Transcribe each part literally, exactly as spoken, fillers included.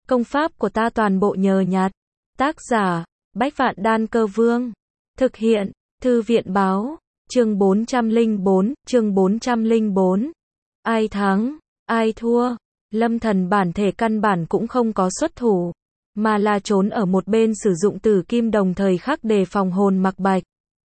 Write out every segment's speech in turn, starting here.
Công pháp của ta toàn bộ nhờ nhặt. Tác giả, Bách Vạn Đan Cơ Vương. Thực hiện, Thư viện Báo. Chương bốn trăm lẻ bốn, chương bốn trăm lẻ bốn. Ai thắng, ai thua? Lâm Thần bản thể căn bản cũng không có xuất thủ, mà là trốn ở một bên sử dụng tử kim đồng thời khắc đề phòng hồn mặc bạch.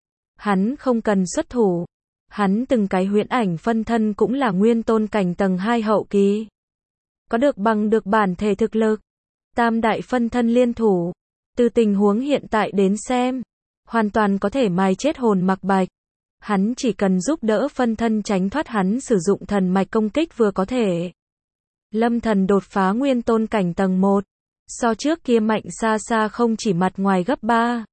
Hắn không cần xuất thủ. Hắn từng cái huyễn ảnh phân thân cũng là nguyên tôn cảnh tầng hai hậu kỳ. Có được bằng được bản thể thực lực. Tam đại phân thân liên thủ. Từ tình huống hiện tại đến xem, hoàn toàn có thể mài chết hồn mặc bạch. Hắn chỉ cần giúp đỡ phân thân tránh thoát hắn sử dụng thần mạch công kích vừa có thể. Lâm Thần đột phá nguyên tôn cảnh tầng một. So trước kia mạnh xa xa không chỉ mặt ngoài gấp ba.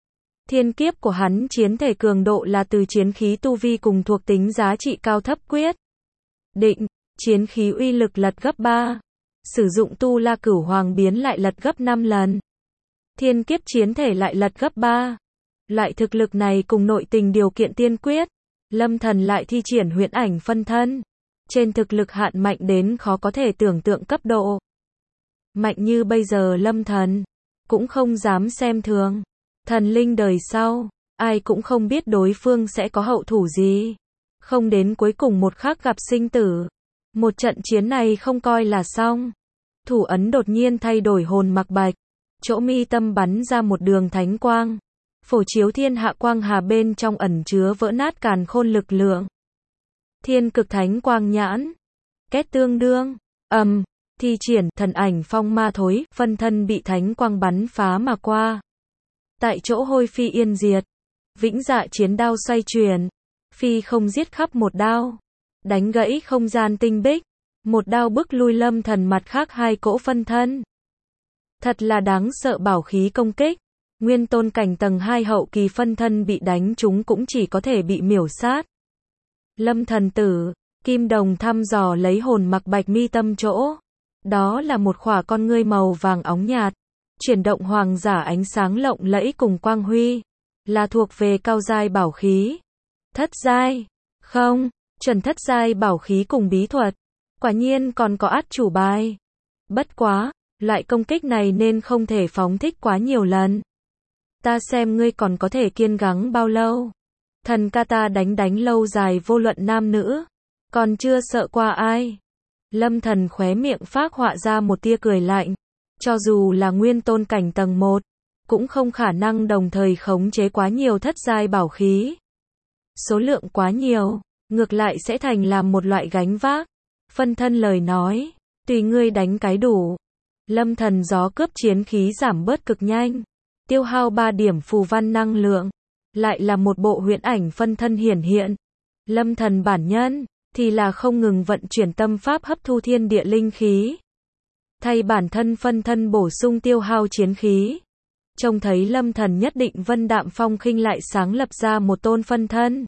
Thiên kiếp của hắn chiến thể cường độ là từ chiến khí tu vi cùng thuộc tính giá trị cao thấp quyết định, chiến khí uy lực lật gấp ba. Sử dụng tu la cửu hoàng biến lại lật gấp năm lần. Thiên kiếp chiến thể lại lật gấp ba. Loại thực lực này cùng nội tình điều kiện tiên quyết, Lâm Thần lại thi triển huyễn ảnh phân thân. Trên thực lực hạn mạnh đến khó có thể tưởng tượng cấp độ. Mạnh như bây giờ Lâm Thần cũng không dám xem thường. Thần linh đời sau, ai cũng không biết đối phương sẽ có hậu thủ gì. Không đến cuối cùng một khắc gặp sinh tử. Một trận chiến này không coi là xong. Thủ ấn đột nhiên thay đổi hồn mặc bạch. Chỗ mi tâm bắn ra một đường thánh quang. Phổ chiếu thiên hạ quang hà bên trong ẩn chứa vỡ nát càn khôn lực lượng. Thiên cực thánh quang nhãn. Kết tương đương. Ầm. Um, thi triển thần ảnh phong ma thối. Phân thân bị thánh quang bắn phá mà qua. Tại chỗ hôi phi yên diệt. Vĩnh dạ chiến đao xoay chuyển. Phi không giết khắp một đao. Đánh gãy không gian tinh bích. Một đao bức lui Lâm Thần mặt khác hai cỗ phân thân. Thật là đáng sợ bảo khí công kích. Nguyên tôn cảnh tầng hai hậu kỳ phân thân bị đánh trúng cũng chỉ có thể bị miểu sát. Lâm Thần tử, kim đồng thăm dò lấy hồn mặc bạch mi tâm chỗ. Đó là một khỏa con ngươi màu vàng óng nhạt. Chuyển động hoàng giả ánh sáng lộng lẫy cùng quang huy. Là thuộc về cao giai bảo khí. Thất giai. Không, chuẩn thất giai bảo khí cùng bí thuật. Quả nhiên còn có át chủ bài. Bất quá, loại công kích này nên không thể phóng thích quá nhiều lần. Ta xem ngươi còn có thể kiên gắng bao lâu. Thần ca ta đánh đánh lâu dài vô luận nam nữ. Còn chưa sợ qua ai. Lâm Thần khóe miệng phác họa ra một tia cười lạnh. Cho dù là nguyên tôn cảnh tầng một, cũng không khả năng đồng thời khống chế quá nhiều thất giai bảo khí. Số lượng quá nhiều, ngược lại sẽ thành làm một loại gánh vác. Phân thân lời nói, tùy ngươi đánh cái đủ. Lâm Thần gió cướp chiến khí giảm bớt cực nhanh. Tiêu hao ba điểm phù văn năng lượng. Lại là một bộ huyễn ảnh phân thân hiển hiện. Lâm Thần bản nhân, thì là không ngừng vận chuyển tâm pháp hấp thu thiên địa linh khí. Thay bản thân phân thân bổ sung tiêu hao chiến khí. Trông thấy Lâm Thần nhất định vân đạm phong khinh lại sáng lập ra một tôn phân thân.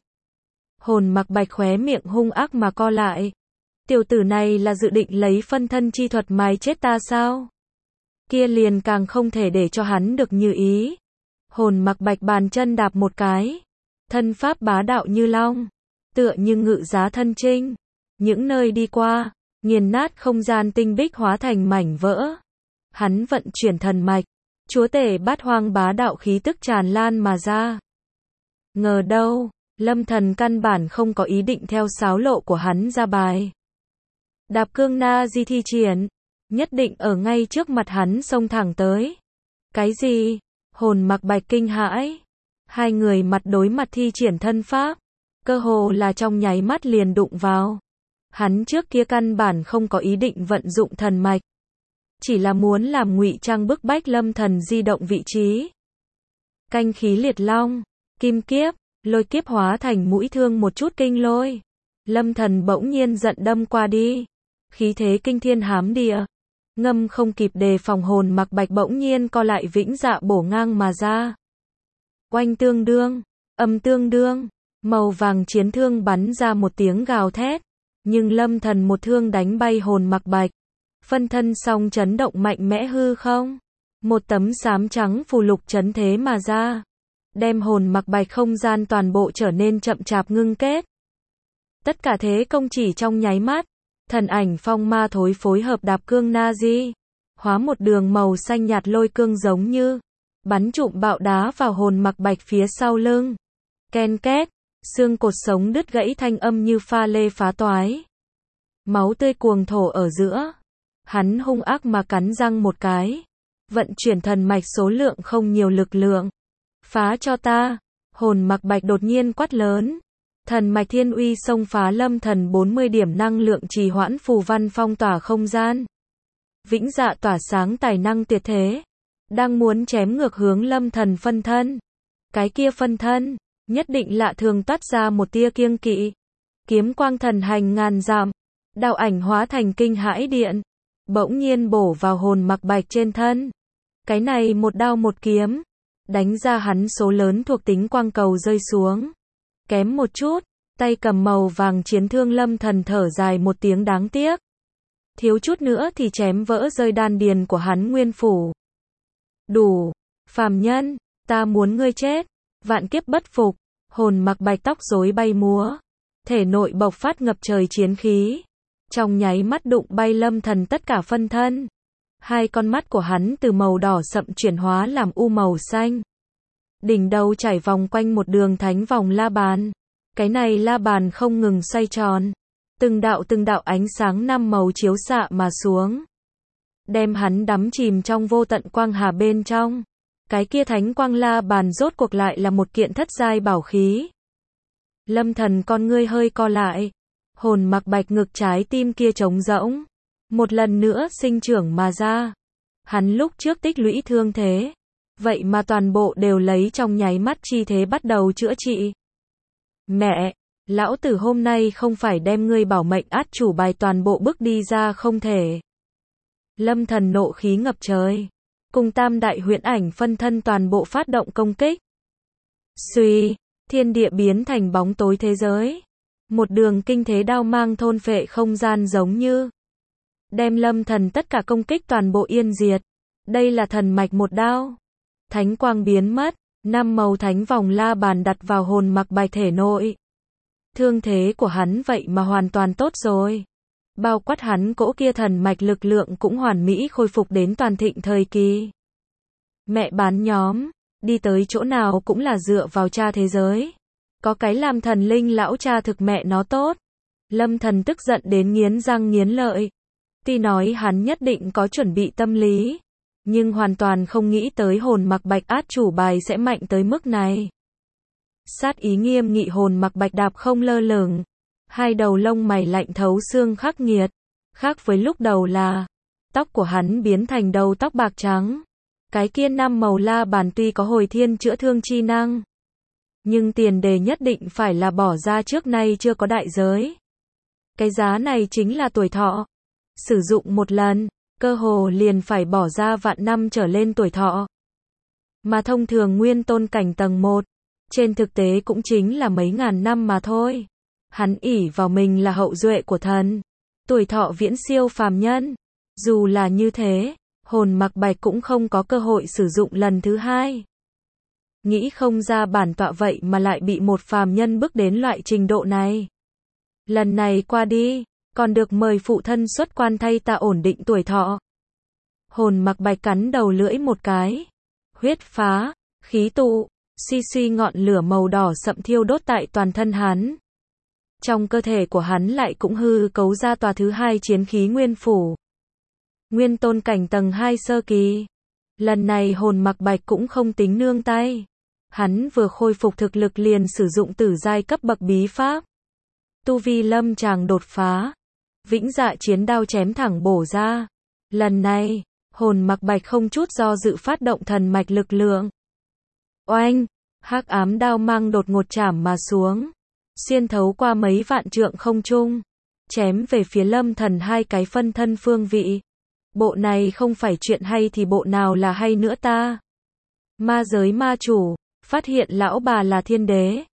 Hồn mặc bạch khóe miệng hung ác mà co lại. Tiểu tử này là dự định lấy phân thân chi thuật mài chết ta sao? Kia liền càng không thể để cho hắn được như ý. Hồn mặc bạch bàn chân đạp một cái. Thân pháp bá đạo như long. Tựa như ngự giá thân trinh. Những nơi đi qua, nghiền nát không gian tinh bích hóa thành mảnh vỡ. Hắn vận chuyển thần mạch. Chúa tể bát hoang bá đạo khí tức tràn lan mà ra. Ngờ đâu, Lâm Thần căn bản không có ý định theo sáo lộ của hắn ra bài. Đạp cương na di thi triển. Nhất định ở ngay trước mặt hắn xông thẳng tới. Cái gì? Hồn mặc bạch kinh hãi. Hai người mặt đối mặt thi triển thân pháp. Cơ hồ là trong nháy mắt liền đụng vào. Hắn trước kia căn bản không có ý định vận dụng thần mạch. Chỉ là muốn làm ngụy trang bức bách Lâm Thần di động vị trí. Canh khí liệt long, kim kiếp, lôi kiếp hóa thành mũi thương một chút kinh lôi. Lâm Thần bỗng nhiên giận đâm qua đi. Khí thế kinh thiên hám địa. Ngâm không kịp đề phòng hồn mặc bạch bỗng nhiên co lại vĩnh dạ bổ ngang mà ra. Oanh tương đương, âm tương đương, màu vàng chiến thương bắn ra một tiếng gào thét. Nhưng Lâm Thần một thương đánh bay hồn mặc bạch. Phân thân song chấn động mạnh mẽ hư không. Một tấm xám trắng phù lục chấn thế mà ra. Đem hồn mặc bạch không gian toàn bộ trở nên chậm chạp ngưng kết. Tất cả thế công chỉ trong nháy mắt. Thần ảnh phong ma thối phối hợp đạp cương na di. hóa một đường màu xanh nhạt lôi cương giống như bắn trụm bạo đá vào hồn mặc bạch phía sau lưng. Ken két, xương cột sống đứt gãy thanh âm như pha lê phá toái. Máu tươi cuồng thổ ở giữa. Hắn hung ác mà cắn răng một cái. Vận chuyển thần mạch số lượng không nhiều lực lượng. Phá cho ta. Hồn mặc bạch đột nhiên quát lớn. Thần mạch thiên uy xông phá lâm thần bốn mươi điểm năng lượng trì hoãn phù văn phong tỏa không gian. Vĩnh dạ tỏa sáng tài năng tuyệt thế. Đang muốn chém ngược hướng lâm thần phân thân. Cái kia phân thân, nhất định lạ thường toát ra một tia kiêng kỵ. Kiếm quang thần hành ngàn dặm. Đạo ảnh hóa thành kinh hãi điện. Bỗng nhiên bổ vào hồn mặc bạch trên thân. Cái này một đao một kiếm. Đánh ra hắn số lớn thuộc tính quang cầu rơi xuống. Kém một chút, tay cầm màu vàng chiến thương lâm thần thở dài một tiếng đáng tiếc. Thiếu chút nữa thì chém vỡ rơi đan điền của hắn nguyên phủ. Đủ, phàm nhân, ta muốn ngươi chết. Vạn kiếp bất phục, hồn mặc bạch tóc rối bay múa. Thể nội bộc phát ngập trời chiến khí. Trong nháy mắt đụng bay lâm thần tất cả phân thân. Hai con mắt của hắn từ màu đỏ sậm chuyển hóa làm u màu xanh. Đỉnh đầu chảy vòng quanh một đường thánh vòng la bàn. Cái này la bàn không ngừng xoay tròn. Từng đạo từng đạo ánh sáng năm màu chiếu xạ mà xuống. Đem hắn đắm chìm trong vô tận quang hà bên trong. Cái kia thánh quang la bàn rốt cuộc lại là một kiện thất giai bảo khí. Lâm thần con ngươi hơi co lại. Hồn mặc bạch ngực trái tim kia trống rỗng. Một lần nữa sinh trưởng mà ra. Hắn lúc trước tích lũy thương thế. Vậy mà toàn bộ đều lấy trong nháy mắt chi thế bắt đầu chữa trị. Mẹ, lão tử hôm nay không phải đem ngươi bảo mệnh át chủ bài toàn bộ bước đi ra không thể. Lâm thần nộ khí ngập trời. Cùng tam đại huyễn ảnh phân thân toàn bộ phát động công kích. Xuy, thiên địa biến thành bóng tối thế giới. Một đường kinh thế đao mang thôn phệ không gian giống như. Đem lâm thần tất cả công kích toàn bộ yên diệt. Đây là thần mạch một đao. Thánh quang biến mất. Năm màu thánh vòng la bàn đặt vào hồn mặc bạch thể nội. Thương thế của hắn vậy mà hoàn toàn tốt rồi. Bao quát hắn cỗ kia thần mạch lực lượng cũng hoàn mỹ khôi phục đến toàn thịnh thời kỳ. Mẹ bán nhóm, đi tới chỗ nào cũng là dựa vào cha thế giới. Có cái làm thần linh lão cha thực mẹ nó tốt. Lâm thần tức giận đến nghiến răng nghiến lợi. Tuy nói hắn nhất định có chuẩn bị tâm lý. Nhưng hoàn toàn không nghĩ tới hồn mặc bạch át chủ bài sẽ mạnh tới mức này. Sát ý nghiêm nghị hồn mặc bạch đạp không lơ lửng. Hai đầu lông mày lạnh thấu xương khắc nghiệt. Khác với lúc đầu là, tóc của hắn biến thành đầu tóc bạc trắng. Cái kia năm màu la bàn tuy có hồi thiên chữa thương chi năng. Nhưng tiền đề nhất định phải là bỏ ra trước nay chưa có đại giới. Cái giá này chính là tuổi thọ. Sử dụng một lần, cơ hồ liền phải bỏ ra vạn năm trở lên tuổi thọ. Mà thông thường nguyên tôn cảnh tầng một, trên thực tế cũng chính là mấy ngàn năm mà thôi. Hắn ỷ vào mình là hậu duệ của thần. Tuổi thọ viễn siêu phàm nhân. Dù là như thế, hồn mặc bạch cũng không có cơ hội sử dụng lần thứ hai. Nghĩ không ra bản tọa vậy mà lại bị một phàm nhân bước đến loại trình độ này. Lần này qua đi, còn được mời phụ thân xuất quan thay ta ổn định tuổi thọ. Hồn mặc bạch cắn đầu lưỡi một cái. Huyết phá, khí tụ, suy suy ngọn lửa màu đỏ sậm thiêu đốt tại toàn thân hắn. Trong cơ thể của hắn lại cũng hư cấu ra tòa thứ hai chiến khí nguyên phủ. Nguyên tôn cảnh tầng hai sơ kỳ. Lần này hồn mặc bạch cũng không tính nương tay. Hắn vừa khôi phục thực lực liền sử dụng tử giai cấp bậc bí pháp. Tu vi lâm chàng đột phá. Vĩnh dạ chiến đao chém thẳng bổ ra. Lần này, hồn mặc bạch không chút do dự phát động thần mạch lực lượng. Oanh, hắc ám đao mang đột ngột chảm mà xuống. Xuyên thấu qua mấy vạn trượng không trung. Chém về phía lâm thần hai cái phân thân phương vị. Bộ này không phải chuyện hay thì bộ nào là hay nữa ta. Ma giới ma chủ, phát hiện lão bà là thiên đế.